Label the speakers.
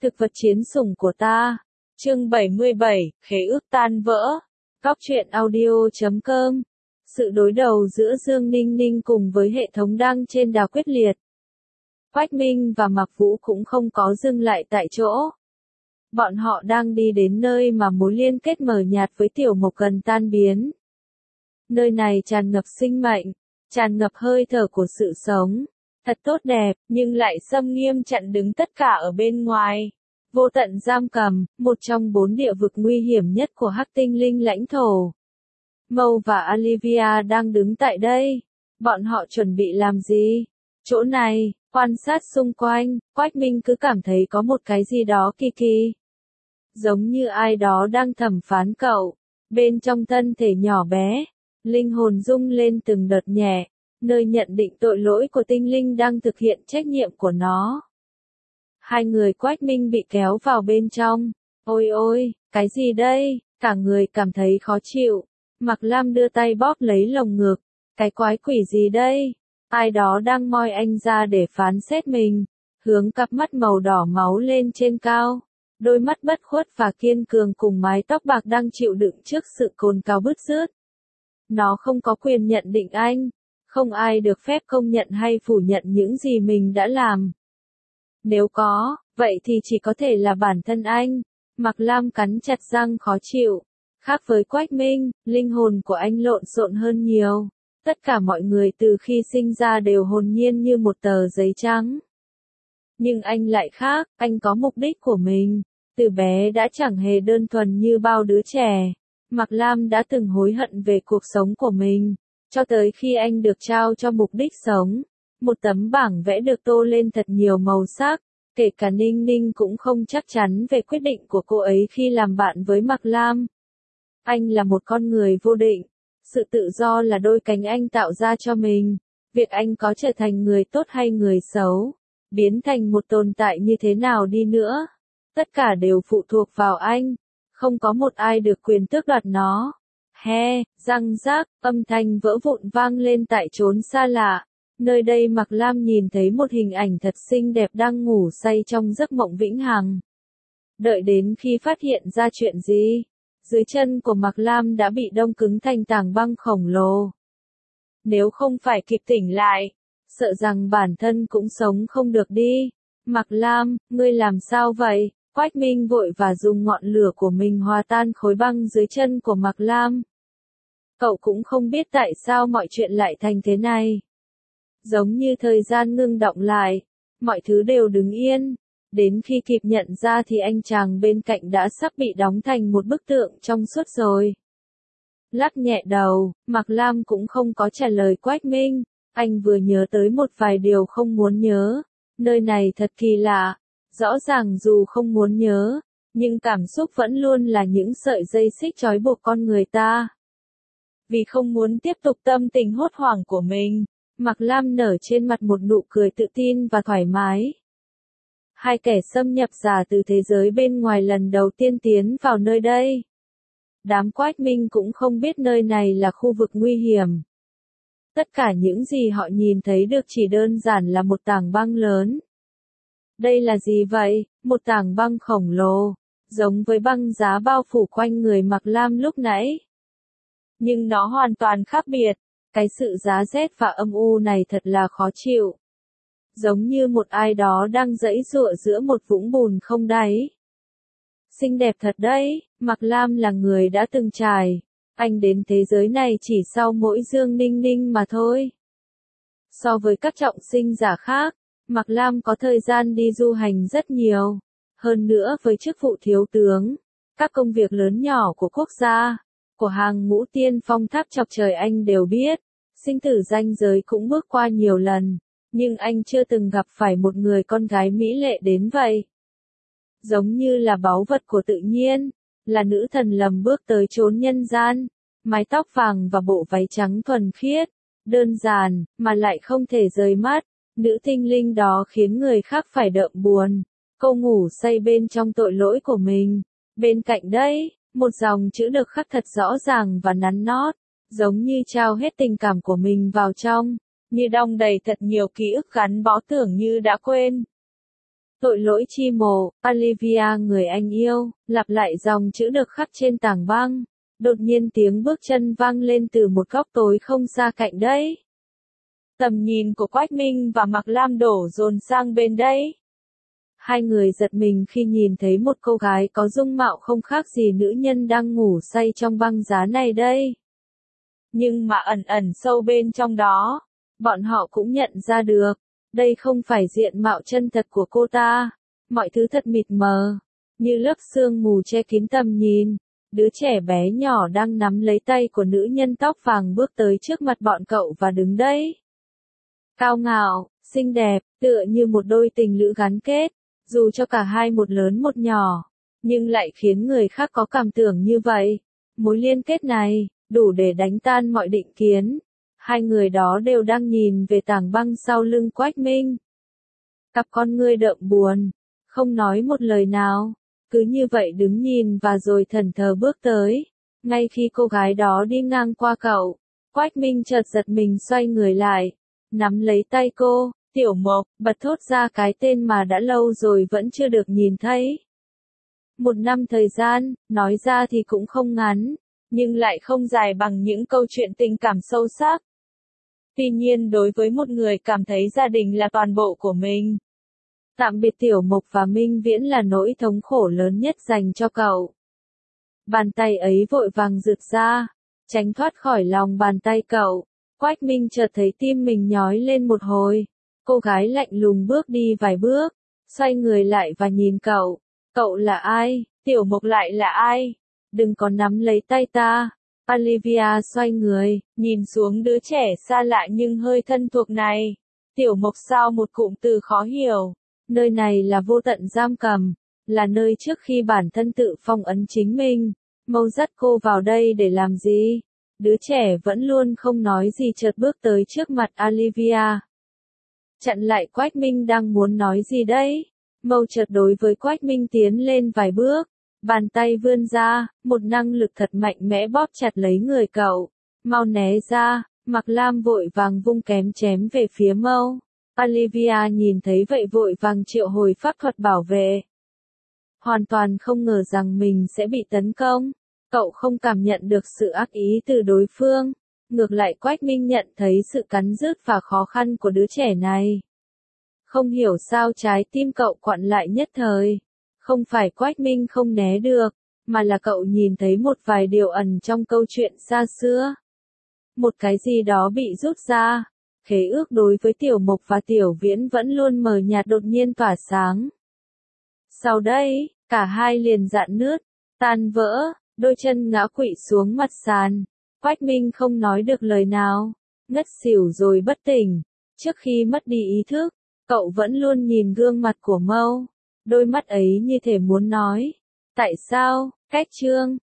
Speaker 1: Thực vật chiến sủng của ta. Chương 77, khế ước tan vỡ. Góc truyện audio.com. Sự đối đầu giữa Dương Ninh Ninh cùng với hệ thống đang trên đà quyết liệt. Quách Minh và Mạc Vũ cũng không có dừng lại tại chỗ. Bọn họ đang đi đến nơi mà mối liên kết mờ nhạt với Tiểu Mộc gần tan biến. Nơi này tràn ngập sinh mệnh, tràn ngập hơi thở của sự sống. Thật tốt đẹp, nhưng lại xâm nghiêm chặn đứng tất cả ở bên ngoài. Vô tận giam cầm, một trong 4 địa vực nguy hiểm nhất của Hắc Tinh Linh lãnh thổ. Mâu và Olivia đang đứng tại đây. Bọn họ chuẩn bị làm gì? Chỗ này, quan sát xung quanh, Quách Minh cứ cảm thấy có một cái gì đó kỳ kỳ. Giống như ai đó đang thẩm phán cậu. Bên trong thân thể nhỏ bé, linh hồn rung lên từng đợt nhẹ, nơi nhận định tội lỗi của tinh linh đang thực hiện trách nhiệm của nó. Hai người Quách Minh bị kéo vào bên trong. Ôi ôi, cái gì đây? Cả người cảm thấy khó chịu. Mạc Lam đưa tay bóp lấy lồng ngực. Cái quái quỷ gì đây? Ai đó đang moi anh ra để phán xét mình. Hướng cặp mắt màu đỏ máu lên trên cao. Đôi mắt bất khuất và kiên cường cùng mái tóc bạc đang chịu đựng trước sự cồn cào bứt rứt. Nó không có quyền nhận định anh. Không ai được phép công nhận hay phủ nhận những gì mình đã làm. Nếu có, vậy thì chỉ có thể là bản thân anh. Mạc Lam cắn chặt răng khó chịu. Khác với Quách Minh, linh hồn của anh lộn xộn hơn nhiều. Tất cả mọi người từ khi sinh ra đều hồn nhiên như một tờ giấy trắng. Nhưng anh lại khác, anh có mục đích của mình. Từ bé đã chẳng hề đơn thuần như bao đứa trẻ. Mạc Lam đã từng hối hận về cuộc sống của mình. Cho tới khi anh được trao cho mục đích sống. Một tấm bảng vẽ được tô lên thật nhiều màu sắc. Kể cả Ninh Ninh cũng không chắc chắn về quyết định của cô ấy khi làm bạn với Mạc Lam. Anh là một con người vô định. Sự tự do là đôi cánh anh tạo ra cho mình. Việc anh có trở thành người tốt hay người xấu, biến thành một tồn tại như thế nào đi nữa, tất cả đều phụ thuộc vào anh. Không có một ai được quyền tước đoạt nó. He, răng rác, âm thanh vỡ vụn vang lên tại chốn xa lạ. Nơi đây Mạc Lam nhìn thấy một hình ảnh thật xinh đẹp đang ngủ say trong giấc mộng vĩnh hằng. Đợi đến khi phát hiện ra chuyện gì, dưới chân của Mạc Lam đã bị đông cứng thành tảng băng khổng lồ. Nếu không phải kịp tỉnh lại, sợ rằng bản thân cũng sống không được đi. Mạc Lam, ngươi làm sao vậy? Quách Minh vội và dùng ngọn lửa của mình hòa tan khối băng dưới chân của Mạc Lam. Cậu cũng không biết tại sao mọi chuyện lại thành thế này. Giống như thời gian ngưng đọng lại, mọi thứ đều đứng yên. Đến khi kịp nhận ra thì anh chàng bên cạnh đã sắp bị đóng thành một bức tượng trong suốt rồi. Lắc nhẹ đầu, Mạc Lam cũng không có trả lời Quách Minh. Anh vừa nhớ tới một vài điều không muốn nhớ. Nơi này thật kỳ lạ. Rõ ràng dù không muốn nhớ, nhưng cảm xúc vẫn luôn là những sợi dây xích trói buộc con người ta. Vì không muốn tiếp tục tâm tình hốt hoảng của mình, Mạc Lam nở trên mặt một nụ cười tự tin và thoải mái. Hai kẻ xâm nhập giả từ thế giới bên ngoài lần đầu tiên tiến vào nơi đây. Đám Quách Minh cũng không biết nơi này là khu vực nguy hiểm. Tất cả những gì họ nhìn thấy được chỉ đơn giản là một tảng băng lớn. Đây là gì vậy? Một tảng băng khổng lồ, giống với băng giá bao phủ quanh người Mạc Lam lúc nãy. Nhưng nó hoàn toàn khác biệt. Cái sự giá rét và âm u này thật là khó chịu. Giống như một ai đó đang giãy giụa giữa một vũng bùn không đáy. Xinh đẹp thật đấy, Mạc Lam là người đã từng trải. Anh đến thế giới này chỉ sau mỗi Dương Ninh Ninh mà thôi. So với các trọng sinh giả khác, Mạc Lam có thời gian đi du hành rất nhiều. Hơn nữa với chức vụ thiếu tướng, các công việc lớn nhỏ của quốc gia, của hàng ngũ tiên phong tháp chọc trời anh đều biết. Sinh tử ranh giới cũng bước qua nhiều lần, nhưng anh chưa từng gặp phải một người con gái mỹ lệ đến vậy. Giống như là báu vật của tự nhiên, là nữ thần lầm bước tới chốn nhân gian, mái tóc vàng và bộ váy trắng thuần khiết, đơn giản, mà lại không thể rời mắt. Nữ tinh linh đó khiến người khác phải đượm buồn. Cô ngủ say bên trong tội lỗi của mình. Bên cạnh đấy, một dòng chữ được khắc thật rõ ràng và nắn nót, giống như trao hết tình cảm của mình vào trong, như đong đầy thật nhiều ký ức gắn bó tưởng như đã quên. Tội lỗi chi mồ, Olivia người anh yêu, lặp lại dòng chữ được khắc trên tảng băng. Đột nhiên tiếng bước chân vang lên từ một góc tối không xa cạnh đấy. Tầm nhìn của Quách Minh và Mạc Lam đổ dồn sang bên đấy. Hai người giật mình khi nhìn thấy một cô gái có dung mạo không khác gì nữ nhân đang ngủ say trong băng giá này đây. Nhưng mà ẩn ẩn sâu bên trong đó, bọn họ cũng nhận ra được, đây không phải diện mạo chân thật của cô ta. Mọi thứ thật mịt mờ, như lớp sương mù che kín tầm nhìn. Đứa trẻ bé nhỏ đang nắm lấy tay của nữ nhân tóc vàng bước tới trước mặt bọn cậu và đứng đấy. Cao ngạo, xinh đẹp, tựa như một đôi tình lữ gắn kết, dù cho cả hai một lớn một nhỏ, nhưng lại khiến người khác có cảm tưởng như vậy. Mối liên kết này, đủ để đánh tan mọi định kiến. Hai người đó đều đang nhìn về tảng băng sau lưng Quách Minh. Cặp con ngươi đượm buồn, không nói một lời nào, cứ như vậy đứng nhìn và rồi thẫn thờ bước tới. Ngay khi cô gái đó đi ngang qua cậu, Quách Minh chợt giật mình xoay người lại, nắm lấy tay cô, Tiểu Mộc, bật thốt ra cái tên mà đã lâu rồi vẫn chưa được nhìn thấy. 1 năm thời gian, nói ra thì cũng không ngắn, nhưng lại không dài bằng những câu chuyện tình cảm sâu sắc. Tuy nhiên đối với một người cảm thấy gia đình là toàn bộ của mình, tạm biệt Tiểu Mộc và Minh Viễn là nỗi thống khổ lớn nhất dành cho cậu. Bàn tay ấy vội vàng rực ra, tránh thoát khỏi lòng bàn tay cậu. Quách Minh chợt thấy tim mình nhói lên một hồi. Cô gái lạnh lùng bước đi vài bước, xoay người lại và nhìn cậu. Cậu là ai? Tiểu Mộc lại là ai? Đừng có nắm lấy tay ta. Olivia xoay người, nhìn xuống đứa trẻ xa lạ nhưng hơi thân thuộc này. Tiểu Mộc sao một cụm từ khó hiểu. Nơi này là vô tận giam cầm, là nơi trước khi bản thân tự phong ấn chính mình. Mâu dắt cô vào đây để làm gì? Đứa trẻ vẫn luôn không nói gì chợt bước tới trước mặt Olivia. Chặn lại Quách Minh đang muốn nói gì đấy. Mâu chợt đối với Quách Minh tiến lên vài bước. Bàn tay vươn ra, một năng lực thật mạnh mẽ bóp chặt lấy người cậu. Mau né ra, Mạc Lam vội vàng vung kém chém về phía Mâu. Olivia nhìn thấy vậy vội vàng triệu hồi pháp thuật bảo vệ. Hoàn toàn không ngờ rằng mình sẽ bị tấn công. Cậu không cảm nhận được sự ác ý từ đối phương. Ngược lại Quách Minh nhận thấy sự cắn rứt và khó khăn của đứa trẻ này. Không hiểu sao trái tim cậu quặn lại nhất thời. Không phải Quách Minh không né được, mà là cậu nhìn thấy một vài điều ẩn trong câu chuyện xa xưa. Một cái gì đó bị rút ra. Khế ước đối với Tiểu Mộc và Tiểu Viễn vẫn luôn mờ nhạt đột nhiên tỏa sáng. Sau đây, cả hai liền rạn nứt, tan vỡ, đôi chân ngã quỵ xuống mặt sàn. Quách Minh không nói được lời nào, ngất xỉu rồi bất tỉnh. Trước khi mất đi ý thức, cậu vẫn luôn nhìn gương mặt của Mâu. Đôi mắt ấy như thể muốn nói. Tại sao? Cách chương